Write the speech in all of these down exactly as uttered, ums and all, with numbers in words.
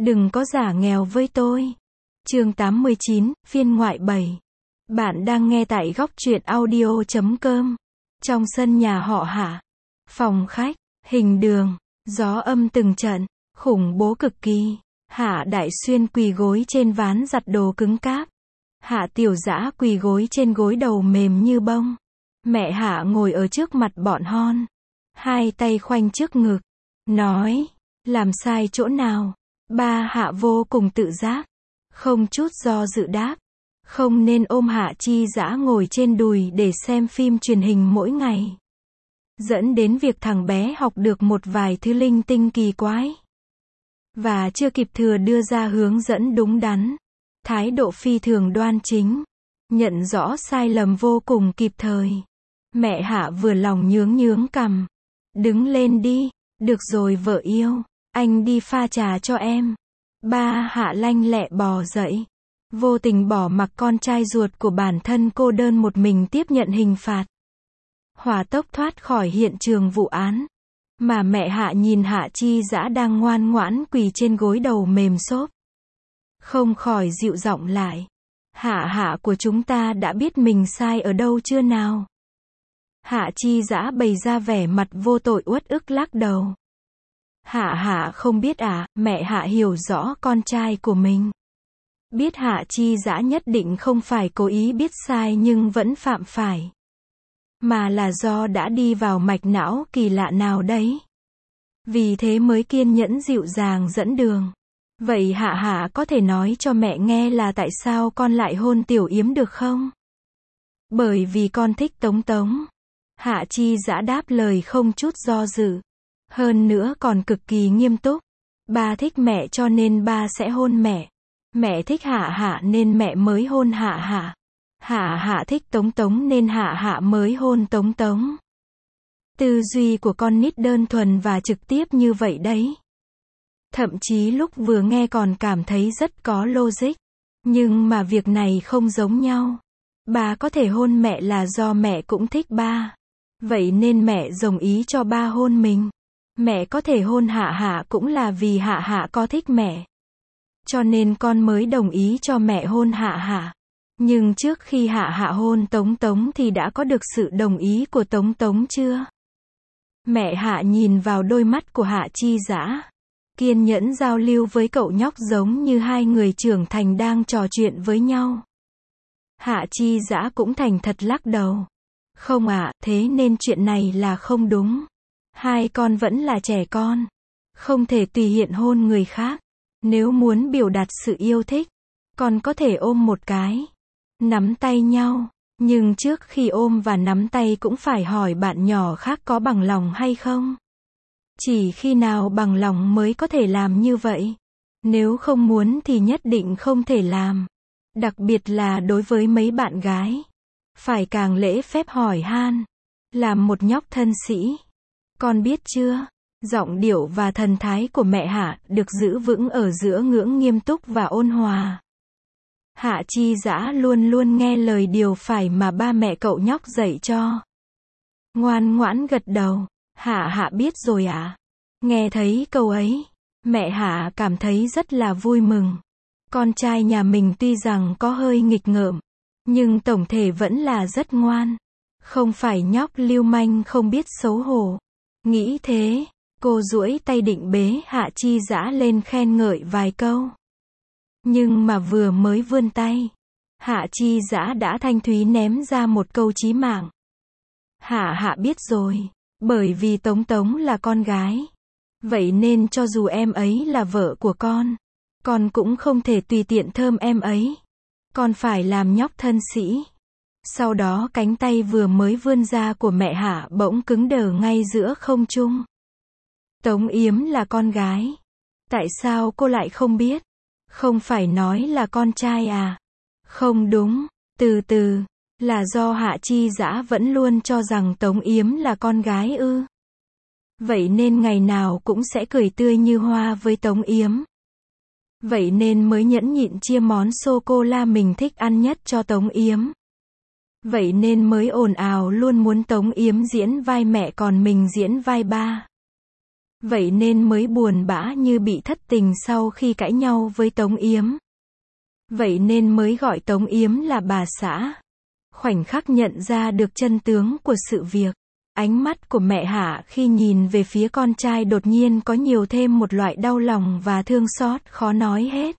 Đừng có giả nghèo với tôi. Chương tám mươi chín, phiên ngoại bảy. Bạn đang nghe tại góc truyện audio chấm com. Trong sân nhà họ Hạ. Phòng khách, hình đường, gió âm từng trận, khủng bố cực kỳ. Hạ Đại Xuyên quỳ gối trên ván giặt đồ cứng cáp. Hạ Tiểu Dã quỳ gối trên gối đầu mềm như bông. Mẹ Hạ ngồi ở trước mặt bọn hon. Hai tay khoanh trước ngực. Nói, làm sai chỗ nào? Ba Hạ vô cùng tự giác. Không chút do dự đáp. Không nên ôm Hạ Chi Dã ngồi trên đùi để xem phim truyền hình mỗi ngày. Dẫn đến việc thằng bé học được một vài thứ linh tinh kỳ quái. Và chưa kịp thừa đưa ra hướng dẫn đúng đắn. Thái độ phi thường đoan chính. Nhận rõ sai lầm vô cùng kịp thời. Mẹ Hạ vừa lòng nhướng nhướng cằm. Đứng lên đi. Được rồi vợ yêu. Anh đi pha trà cho em. Ba Hạ lanh lẹ bò dậy. Vô tình bỏ mặc con trai ruột của bản thân cô đơn một mình tiếp nhận hình phạt. Hỏa tốc thoát khỏi hiện trường vụ án. Mà mẹ Hạ nhìn Hạ Chi Dã đang ngoan ngoãn quỳ trên gối đầu mềm xốp. Không khỏi dịu giọng lại. Hạ Hạ của chúng ta đã biết mình sai ở đâu chưa nào? Hạ Chi Dã bày ra vẻ mặt vô tội uất ức lắc đầu. Hạ Hạ không biết à, mẹ Hạ hiểu rõ con trai của mình. Biết Hạ Chi Dã nhất định không phải cố ý biết sai nhưng vẫn phạm phải. Mà là do đã đi vào mạch não kỳ lạ nào đấy. Vì thế mới kiên nhẫn dịu dàng dẫn đường. Vậy Hạ Hạ có thể nói cho mẹ nghe là tại sao con lại hôn Tiểu Yếm được không? Bởi vì con thích Tống Tống. Hạ Chi Dã đáp lời không chút do dự. Hơn nữa còn cực kỳ nghiêm túc. Ba thích mẹ cho nên ba sẽ hôn mẹ. Mẹ thích Hạ Hạ nên mẹ mới hôn Hạ Hạ. Hạ Hạ thích Tống Tống nên Hạ Hạ mới hôn Tống Tống. Tư duy của con nít đơn thuần và trực tiếp như vậy đấy. Thậm chí lúc vừa nghe còn cảm thấy rất có logic. Nhưng mà việc này không giống nhau. Ba có thể hôn mẹ là do mẹ cũng thích ba. Vậy nên mẹ đồng ý cho ba hôn mình. Mẹ có thể hôn Hạ Hạ cũng là vì Hạ Hạ có thích mẹ. Cho nên con mới đồng ý cho mẹ hôn Hạ Hạ. Nhưng trước khi Hạ Hạ hôn Tống Tống thì đã có được sự đồng ý của Tống Tống chưa? Mẹ Hạ nhìn vào đôi mắt của Hạ Chi Dã. Kiên nhẫn giao lưu với cậu nhóc giống như hai người trưởng thành đang trò chuyện với nhau. Hạ Chi Dã cũng thành thật lắc đầu. Không ạ, thế nên chuyện này là không đúng. Hai con vẫn là trẻ con. Không thể tùy hiện hôn người khác. Nếu muốn biểu đạt sự yêu thích, con có thể ôm một cái. Nắm tay nhau. Nhưng trước khi ôm và nắm tay cũng phải hỏi bạn nhỏ khác có bằng lòng hay không. Chỉ khi nào bằng lòng mới có thể làm như vậy. Nếu không muốn thì nhất định không thể làm. Đặc biệt là đối với mấy bạn gái. Phải càng lễ phép hỏi han. Làm một nhóc thân sĩ. Con biết chưa? Giọng điệu và thần thái của mẹ Hạ được giữ vững ở giữa ngưỡng nghiêm túc và ôn hòa. Hạ Chi Dã luôn luôn nghe lời điều phải mà ba mẹ cậu nhóc dạy cho. Ngoan ngoãn gật đầu. Hạ Hạ biết rồi ạ. À? Nghe thấy câu ấy, mẹ Hạ cảm thấy rất là vui mừng. Con trai nhà mình tuy rằng có hơi nghịch ngợm, nhưng tổng thể vẫn là rất ngoan. Không phải nhóc lưu manh không biết xấu hổ. Nghĩ thế, cô duỗi tay định bế Hạ Chi Dã lên khen ngợi vài câu. Nhưng mà vừa mới vươn tay, Hạ Chi Dã đã thanh thúy ném ra một câu chí mạng. Hạ Hạ biết rồi, bởi vì Tống Tống là con gái. Vậy nên cho dù em ấy là vợ của con, con cũng không thể tùy tiện thơm em ấy. Con phải làm nhóc thân sĩ. Sau đó cánh tay vừa mới vươn ra của mẹ Hạ bỗng cứng đờ ngay giữa không trung. Tống Yếm là con gái. Tại sao cô lại không biết? Không phải nói là con trai à? Không đúng, từ từ, là do Hạ Chi Dã vẫn luôn cho rằng Tống Yếm là con gái ư? Vậy nên ngày nào cũng sẽ cười tươi như hoa với Tống Yếm. Vậy nên mới nhẫn nhịn chia món sô-cô-la mình thích ăn nhất cho Tống Yếm. Vậy nên mới ồn ào luôn muốn Tống Yếm diễn vai mẹ còn mình diễn vai ba. Vậy nên mới buồn bã như bị thất tình sau khi cãi nhau với Tống Yếm. Vậy nên mới gọi Tống Yếm là bà xã. Khoảnh khắc nhận ra được chân tướng của sự việc, ánh mắt của mẹ Hạ khi nhìn về phía con trai đột nhiên có nhiều thêm một loại đau lòng và thương xót khó nói hết.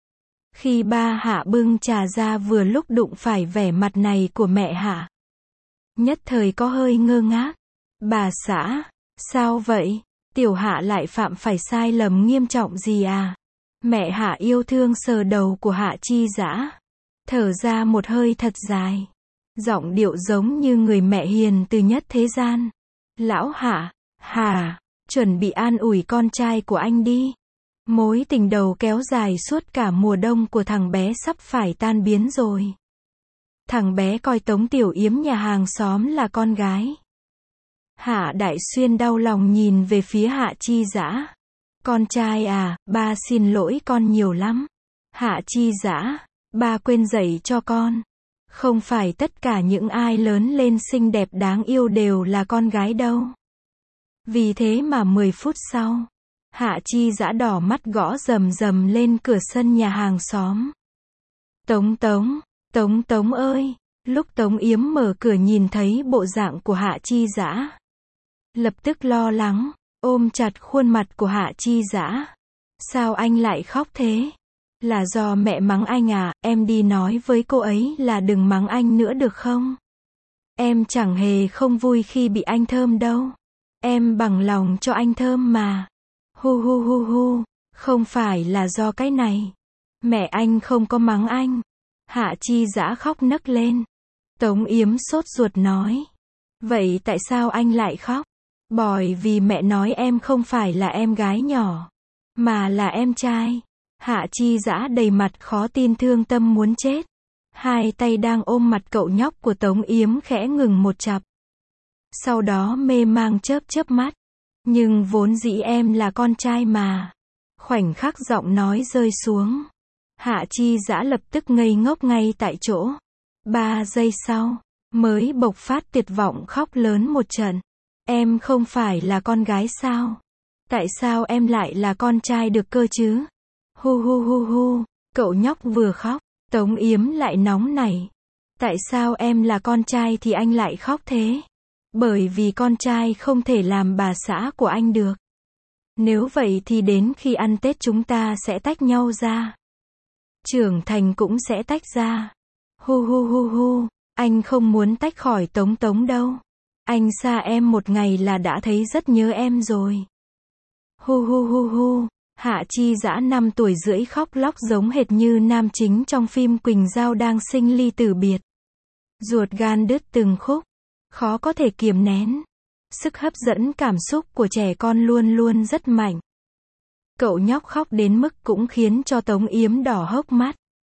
Khi ba Hạ bưng trà ra vừa lúc đụng phải vẻ mặt này của mẹ Hạ, nhất thời có hơi ngơ ngác. Bà xã, sao vậy? Tiểu Hạ lại phạm phải sai lầm nghiêm trọng gì à? Mẹ Hạ yêu thương sờ đầu của Hạ Chi Dã, thở ra một hơi thật dài, giọng điệu giống như người mẹ hiền từ nhất thế gian. Lão Hạ, Hà, chuẩn bị an ủi con trai của anh đi. Mối tình đầu kéo dài suốt cả mùa đông của thằng bé sắp phải tan biến rồi. Thằng bé coi Tống Tiểu Yếm nhà hàng xóm là con gái. Hạ Đại Xuyên đau lòng nhìn về phía Hạ Chi Dã. Con trai à, ba xin lỗi con nhiều lắm. Hạ Chi Dã, ba quên dạy cho con. Không phải tất cả những ai lớn lên xinh đẹp đáng yêu đều là con gái đâu. Vì thế mà mười phút sau, Hạ Chi Dã đỏ mắt gõ rầm rầm lên cửa sân nhà hàng xóm. Tống Tống, Tống Tống ơi! Lúc Tống Yếm mở cửa nhìn thấy bộ dạng của Hạ Chi Dã, lập tức lo lắng, ôm chặt khuôn mặt của Hạ Chi Dã. Sao anh lại khóc thế? Là do mẹ mắng anh à? Em đi nói với cô ấy là đừng mắng anh nữa được không? Em chẳng hề không vui khi bị anh thơm đâu. Em bằng lòng cho anh thơm mà. Hu hu hu hu, không phải là do cái này. Mẹ anh không có mắng anh. Hạ Chi Dã khóc nấc lên. Tống Yếm sốt ruột nói. Vậy tại sao anh lại khóc? Bởi vì mẹ nói em không phải là em gái nhỏ, mà là em trai. Hạ Chi Dã đầy mặt khó tin thương tâm muốn chết. Hai tay đang ôm mặt cậu nhóc của Tống Yếm khẽ ngừng một chặp. Sau đó mê mang chớp chớp mắt. Nhưng vốn dĩ em là con trai mà. Khoảnh khắc giọng nói rơi xuống, Hạ Chi Dã lập tức ngây ngốc ngay tại chỗ. Ba giây sau, mới bộc phát tuyệt vọng khóc lớn một trận. Em không phải là con gái sao? Tại sao em lại là con trai được cơ chứ? Hu hu hu hu, cậu nhóc vừa khóc, Tống Yếm lại nóng nảy. Tại sao em là con trai thì anh lại khóc thế? Bởi vì con trai không thể làm bà xã của anh được. Nếu vậy thì đến khi ăn Tết chúng ta sẽ tách nhau ra. Trưởng thành cũng sẽ tách ra. Hu hu hu hu, anh không muốn tách khỏi Tống Tống đâu. Anh xa em một ngày là đã thấy rất nhớ em rồi. Hu hu hu hu, Hạ Chi Dã năm tuổi rưỡi khóc lóc giống hệt như nam chính trong phim Quỳnh Giao đang sinh ly tử biệt. Ruột gan đứt từng khúc, khó có thể kiềm nén. Sức hấp dẫn cảm xúc của trẻ con luôn luôn rất mạnh. Cậu nhóc khóc đến mức cũng khiến cho Tống Yếm đỏ hốc mắt.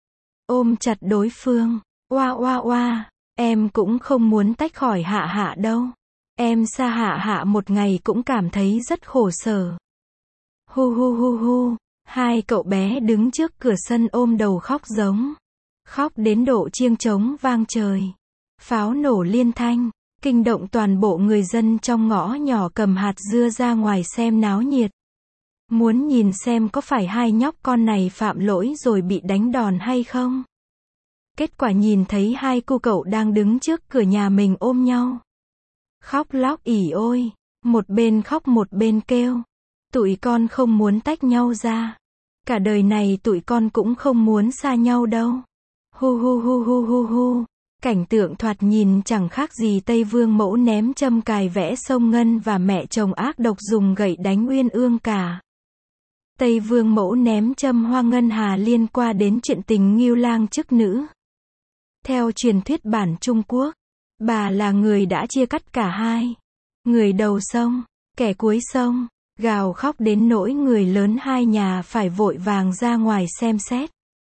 Ôm chặt đối phương, oa oa oa, em cũng không muốn tách khỏi Hạ Hạ đâu. Em xa Hạ Hạ một ngày cũng cảm thấy rất khổ sở. Hu hu hu hu, hai cậu bé đứng trước cửa sân ôm đầu khóc giống. Khóc đến độ chiêng trống vang trời. Pháo nổ liên thanh, kinh động toàn bộ người dân trong ngõ nhỏ cầm hạt dưa ra ngoài xem náo nhiệt. Muốn nhìn xem có phải hai nhóc con này phạm lỗi rồi bị đánh đòn hay không. Kết quả nhìn thấy hai cô cậu đang đứng trước cửa nhà mình ôm nhau. Khóc lóc ỉ ôi, một bên khóc một bên kêu. Tụi con không muốn tách nhau ra. Cả đời này tụi con cũng không muốn xa nhau đâu. Hu hu hu hu hu hu. Cảnh tượng thoạt nhìn chẳng khác gì Tây Vương Mẫu ném châm cài vẽ sông Ngân và mẹ chồng ác độc dùng gậy đánh Uyên Ương cả. Tây Vương Mẫu ném châm Hoa Ngân Hà liên quan đến chuyện tình Ngưu Lang chức nữ. Theo truyền thuyết bản Trung Quốc, bà là người đã chia cắt cả hai. Người đầu sông, kẻ cuối sông, gào khóc đến nỗi người lớn hai nhà phải vội vàng ra ngoài xem xét.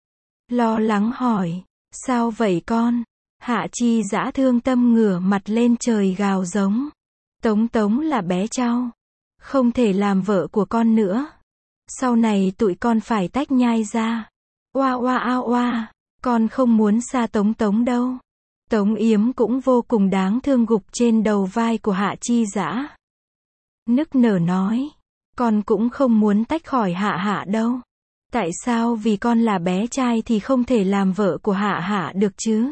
Lo lắng hỏi, sao vậy con? Hạ Chi Dã thương tâm ngửa mặt lên trời gào giống. Tống Tống là bé trao, không thể làm vợ của con nữa. Sau này tụi con phải tách nhai ra. Oa oa ao oa, con không muốn xa Tống Tống đâu. Tống Yếm cũng vô cùng đáng thương gục trên đầu vai của Hạ Chi Dã. Nức nở nói, Con cũng không muốn tách khỏi Hạ Hạ đâu. Tại sao vì con là bé trai thì không thể làm vợ của Hạ Hạ được chứ?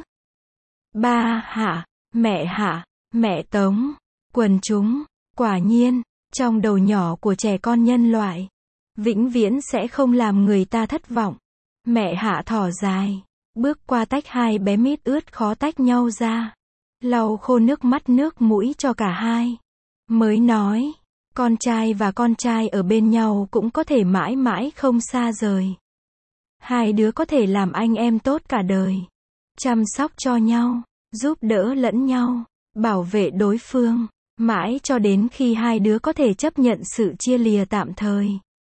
Ba Hạ, mẹ Hạ, mẹ Tống, quần chúng, quả nhiên, trong đầu nhỏ của trẻ con nhân loại, vĩnh viễn sẽ không làm người ta thất vọng. Mẹ Hạ thở dài, bước qua tách hai bé mít ướt khó tách nhau ra, lau khô nước mắt nước mũi cho cả hai. Mới nói, con trai và con trai ở bên nhau cũng có thể mãi mãi không xa rời. Hai đứa có thể làm anh em tốt cả đời. Chăm sóc cho nhau, giúp đỡ lẫn nhau, bảo vệ đối phương, mãi cho đến khi hai đứa có thể chấp nhận sự chia lìa tạm thời.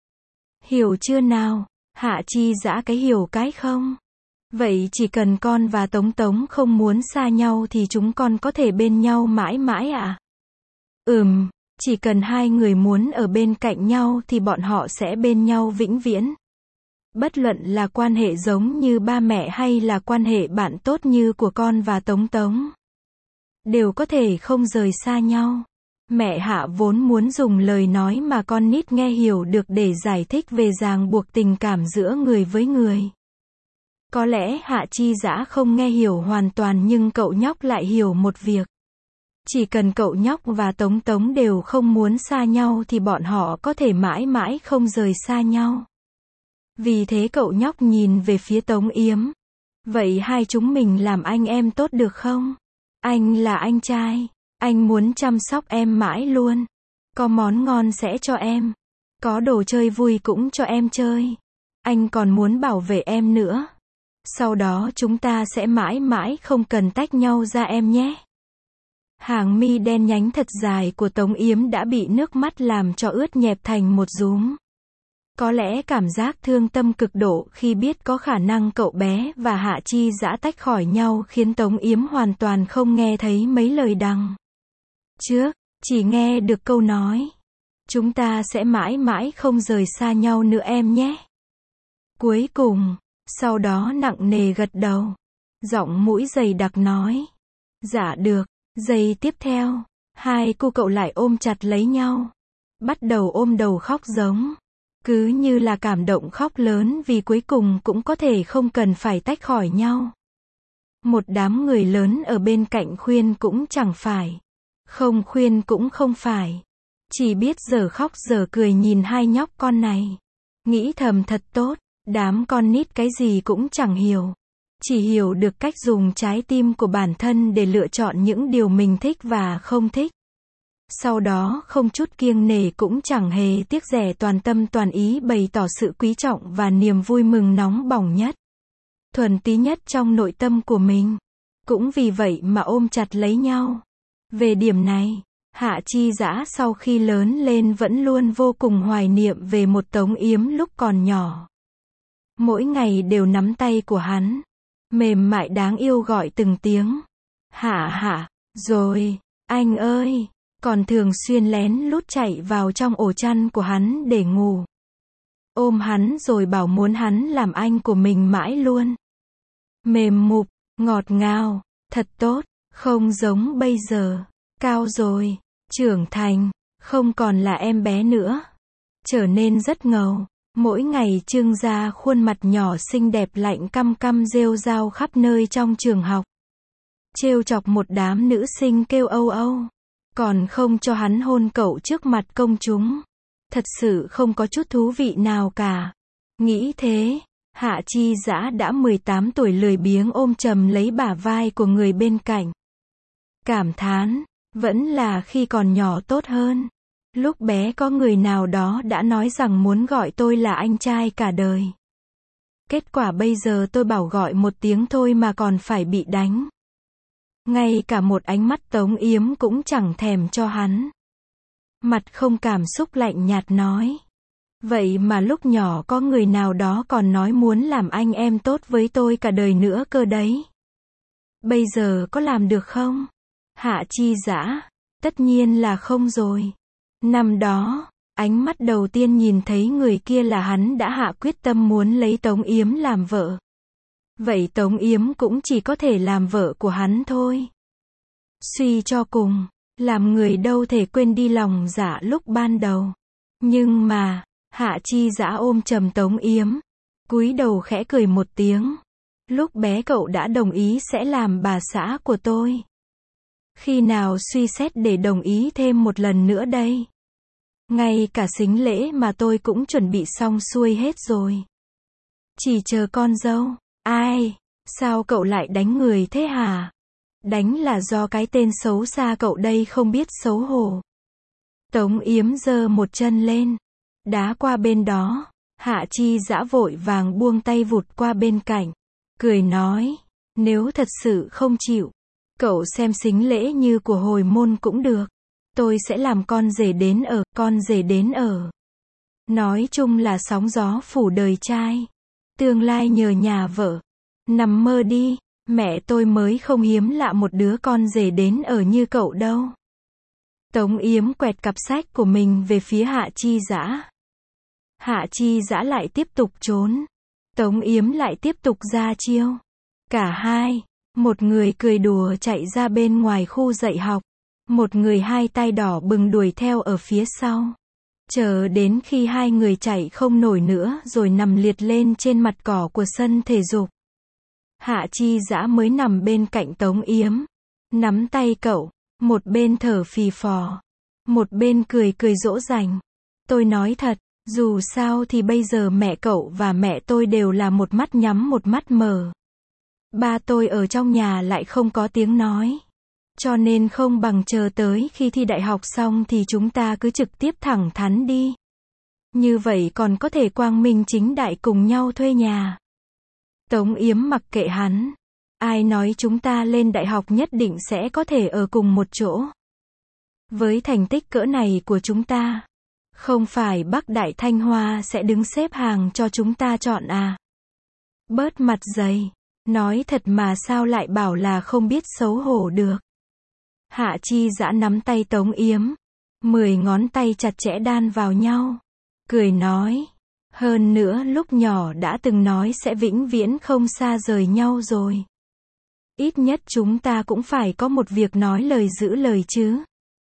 Hiểu chưa nào? Hạ Chi Dã cái hiểu cái không? Vậy chỉ cần con và Tống Tống không muốn xa nhau thì chúng con có thể bên nhau mãi mãi à? Ừm, chỉ cần hai người muốn ở bên cạnh nhau thì bọn họ sẽ bên nhau vĩnh viễn. Bất luận là quan hệ giống như ba mẹ hay là quan hệ bạn tốt như của con và Tống Tống, đều có thể không rời xa nhau. Mẹ Hạ vốn muốn dùng lời nói mà con nít nghe hiểu được để giải thích về ràng buộc tình cảm giữa người với người. Có lẽ Hạ Chi Dã không nghe hiểu hoàn toàn nhưng cậu nhóc lại hiểu một việc. Chỉ cần cậu nhóc và Tống Tống đều không muốn xa nhau thì bọn họ có thể mãi mãi không rời xa nhau. Vì thế cậu nhóc nhìn về phía Tống Yếm. Vậy hai chúng mình làm anh em tốt được không? Anh là anh trai. Anh muốn chăm sóc em mãi luôn. Có món ngon sẽ cho em. Có đồ chơi vui cũng cho em chơi. Anh còn muốn bảo vệ em nữa. Sau đó chúng ta sẽ mãi mãi không cần tách nhau ra em nhé. Hàng mi đen nhánh thật dài của Tống Yếm đã bị nước mắt làm cho ướt nhẹp thành một dúm. Có lẽ cảm giác thương tâm cực độ khi biết có khả năng cậu bé và Hạ Chi Dã tách khỏi nhau khiến Tống Yếm hoàn toàn không nghe thấy mấy lời đằng trước, chỉ nghe được câu nói. Chúng ta sẽ mãi mãi không rời xa nhau nữa em nhé. Cuối cùng, sau đó nặng nề gật đầu. Giọng mũi dày đặc nói. Dạ được. Giây tiếp theo, hai cô cậu lại ôm chặt lấy nhau. Bắt đầu ôm đầu khóc giống. Cứ như là cảm động khóc lớn vì cuối cùng cũng có thể không cần phải tách khỏi nhau. Một đám người lớn ở bên cạnh khuyên cũng chẳng phải. Không khuyên cũng không phải. Chỉ biết giờ khóc giờ cười nhìn hai nhóc con này. Nghĩ thầm thật tốt, đám con nít cái gì cũng chẳng hiểu. Chỉ hiểu được cách dùng trái tim của bản thân để lựa chọn những điều mình thích và không thích. Sau đó không chút kiêng nể cũng chẳng hề tiếc rẻ toàn tâm toàn ý bày tỏ sự quý trọng và niềm vui mừng nóng bỏng nhất, thuần túy nhất trong nội tâm của mình. Cũng vì vậy mà ôm chặt lấy nhau. Về điểm này, Hạ Chi Dã sau khi lớn lên vẫn luôn vô cùng hoài niệm về một Tống Yếm lúc còn nhỏ. Mỗi ngày đều nắm tay của hắn, mềm mại đáng yêu gọi từng tiếng. Hạ Hạ, rồi, anh ơi. Còn thường xuyên lén lút chạy vào trong ổ chăn của hắn để ngủ. Ôm hắn rồi bảo muốn hắn làm anh của mình mãi luôn. Mềm mụp, ngọt ngào, thật tốt, không giống bây giờ. Cao rồi, trưởng thành, không còn là em bé nữa. Trở nên rất ngầu. Mỗi ngày trương ra khuôn mặt nhỏ xinh đẹp lạnh căm căm rêu rao khắp nơi trong trường học. Trêu chọc một đám nữ sinh kêu âu âu. Còn không cho hắn hôn cậu trước mặt công chúng. Thật sự không có chút thú vị nào cả. Nghĩ thế, Hạ Chi Dã đã mười tám tuổi lười biếng ôm chầm lấy bả vai của người bên cạnh. Cảm thán, vẫn là khi còn nhỏ tốt hơn. Lúc bé có người nào đó đã nói rằng muốn gọi tôi là anh trai cả đời. Kết quả bây giờ tôi bảo gọi một tiếng thôi mà còn phải bị đánh. Ngay cả một ánh mắt Tống Yếm cũng chẳng thèm cho hắn. Mặt không cảm xúc lạnh nhạt nói. Vậy mà lúc nhỏ có người nào đó còn nói muốn làm anh em tốt với tôi cả đời nữa cơ đấy. Bây giờ có làm được không? Hạ Chi Dã, tất nhiên là không rồi. Năm đó, ánh mắt đầu tiên nhìn thấy người kia là hắn đã hạ quyết tâm muốn lấy Tống Yếm làm vợ. Vậy Tống Yếm cũng chỉ có thể làm vợ của hắn thôi. Suy cho cùng, làm người đâu thể quên đi lòng dạ lúc ban đầu. Nhưng mà, Hạ Chi Dã ôm chầm Tống Yếm, cúi đầu khẽ cười một tiếng. Lúc bé cậu đã đồng ý sẽ làm bà xã của tôi. Khi nào suy xét để đồng ý thêm một lần nữa đây? Ngay cả sính lễ mà tôi cũng chuẩn bị xong xuôi hết rồi. Chỉ chờ con dâu. Ai? Sao cậu lại đánh người thế hả? Đánh là do cái tên xấu xa cậu đây không biết xấu hổ. Tống Yếm giơ một chân lên, đá qua bên đó. Hạ Chi Dã vội vàng buông tay vụt qua bên cạnh, cười nói, nếu thật sự không chịu, cậu xem sính lễ như của hồi môn cũng được. Tôi sẽ làm con rể đến ở, con rể đến ở. Nói chung là sóng gió phủ đời trai. Tương lai nhờ nhà vợ. Nằm mơ đi, mẹ tôi mới không hiếm lạ một đứa con rể đến ở như cậu đâu. Tống Yếm quẹt cặp sách của mình về phía Hạ Chi Dã. Hạ Chi Dã lại tiếp tục trốn. Tống Yếm lại tiếp tục ra chiêu. Cả hai, một người cười đùa chạy ra bên ngoài khu dạy học. Một người hai tay đỏ bừng đuổi theo ở phía sau. Chờ đến khi hai người chạy không nổi nữa rồi nằm liệt lên trên mặt cỏ của sân thể dục. Hạ Chi Dã mới nằm bên cạnh Tống Yếm. Nắm tay cậu, một bên thở phì phò. Một bên cười cười dỗ dành. Tôi nói thật, dù sao thì bây giờ mẹ cậu và mẹ tôi đều là một mắt nhắm một mắt mở. Ba tôi ở trong nhà lại không có tiếng nói. Cho nên không bằng chờ tới khi thi đại học xong thì chúng ta cứ trực tiếp thẳng thắn đi. Như vậy còn có thể quang minh chính đại cùng nhau thuê nhà. Tống Yếm mặc kệ hắn. Ai nói chúng ta lên đại học nhất định sẽ có thể ở cùng một chỗ. Với thành tích cỡ này của chúng ta, không phải Bắc Đại Thanh Hoa sẽ đứng xếp hàng cho chúng ta chọn à? Bớt mặt dày. Nói thật mà sao lại bảo là không biết xấu hổ được. Hạ Chi Dã nắm tay Tống Yếm. Mười ngón tay chặt chẽ đan vào nhau. Cười nói. Hơn nữa lúc nhỏ đã từng nói sẽ vĩnh viễn không xa rời nhau rồi. Ít nhất chúng ta cũng phải có một việc nói lời giữ lời chứ.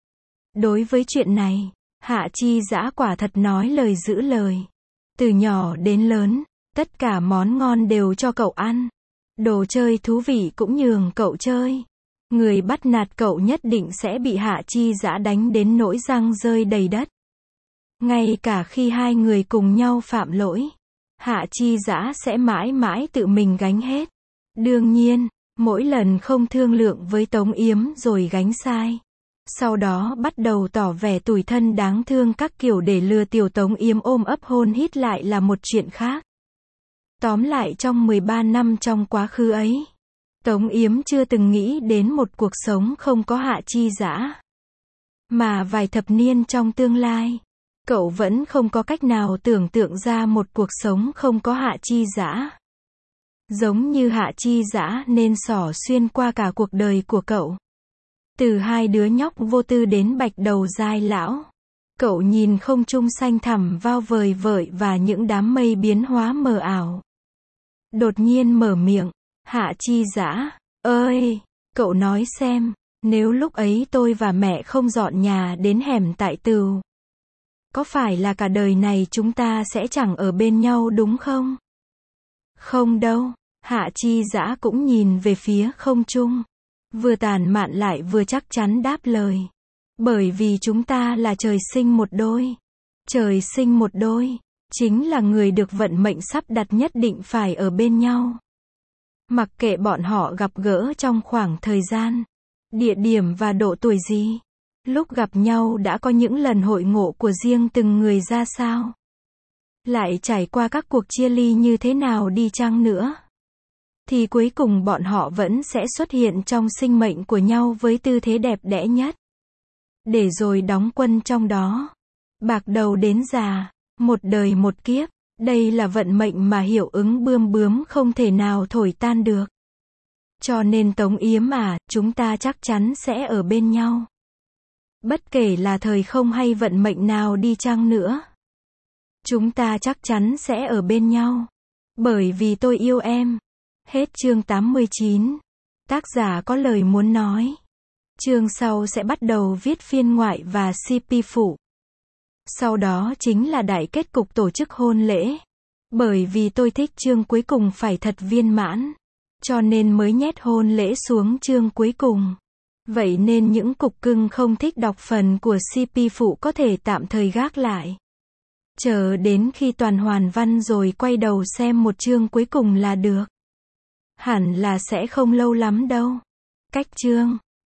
Đối với chuyện này, Hạ Chi Dã quả thật nói lời giữ lời. Từ nhỏ đến lớn, tất cả món ngon đều cho cậu ăn. Đồ chơi thú vị cũng nhường cậu chơi. Người bắt nạt cậu nhất định sẽ bị Hạ Chi Dã đánh đến nỗi răng rơi đầy đất. Ngay cả khi hai người cùng nhau phạm lỗi, Hạ Chi Dã sẽ mãi mãi tự mình gánh hết. Đương nhiên, mỗi lần không thương lượng với Tống Yếm rồi gánh sai. Sau đó bắt đầu tỏ vẻ tủi thân đáng thương các kiểu để lừa tiểu Tống Yếm ôm ấp hôn hít lại là một chuyện khác. Tóm lại trong mười ba năm trong quá khứ ấy, Tống Yếm chưa từng nghĩ đến một cuộc sống không có Hạ Chi Dã. Mà vài thập niên trong tương lai, cậu vẫn không có cách nào tưởng tượng ra một cuộc sống không có Hạ Chi Dã. Giống như Hạ Chi Dã nên xỏ xuyên qua cả cuộc đời của cậu. Từ hai đứa nhóc vô tư đến bạch đầu dai lão. Cậu nhìn không trung xanh thẳm vao vời vợi và những đám mây biến hóa mờ ảo. Đột nhiên mở miệng. Hạ Chi Dã, ơi, cậu nói xem, nếu lúc ấy tôi và mẹ không dọn nhà đến hẻm Tại Từu, có phải là cả đời này chúng ta sẽ chẳng ở bên nhau đúng không? Không đâu. Hạ Chi Dã cũng nhìn về phía không trung. Vừa tàn mạn lại vừa chắc chắn đáp lời. Bởi vì chúng ta là trời sinh một đôi. Trời sinh một đôi, chính là người được vận mệnh sắp đặt nhất định phải ở bên nhau. Mặc kệ bọn họ gặp gỡ trong khoảng thời gian, địa điểm và độ tuổi gì. Lúc gặp nhau đã có những lần hội ngộ của riêng từng người ra sao. Lại trải qua các cuộc chia ly như thế nào đi chăng nữa. Thì cuối cùng bọn họ vẫn sẽ xuất hiện trong sinh mệnh của nhau với tư thế đẹp đẽ nhất. Để rồi đóng quân trong đó. Bạc đầu đến già, một đời một kiếp. Đây là vận mệnh mà hiệu ứng bươm bướm không thể nào thổi tan được. Cho nên Tống Yếm à, chúng ta chắc chắn sẽ ở bên nhau. Bất kể là thời không hay vận mệnh nào đi chăng nữa. Chúng ta chắc chắn sẽ ở bên nhau. Bởi vì tôi yêu em. Hết chương tám mươi chín. Tác giả có lời muốn nói. Chương sau sẽ bắt đầu viết phiên ngoại và xê pê phụ. Sau đó chính là đại kết cục tổ chức hôn lễ. Bởi vì tôi thích chương cuối cùng phải thật viên mãn. Cho nên mới nhét hôn lễ xuống chương cuối cùng. Vậy nên những cục cưng không thích đọc phần của xê pê phụ có thể tạm thời gác lại. Chờ đến khi toàn hoàn văn rồi quay đầu xem một chương cuối cùng là được. Hẳn là sẽ không lâu lắm đâu. Cách chương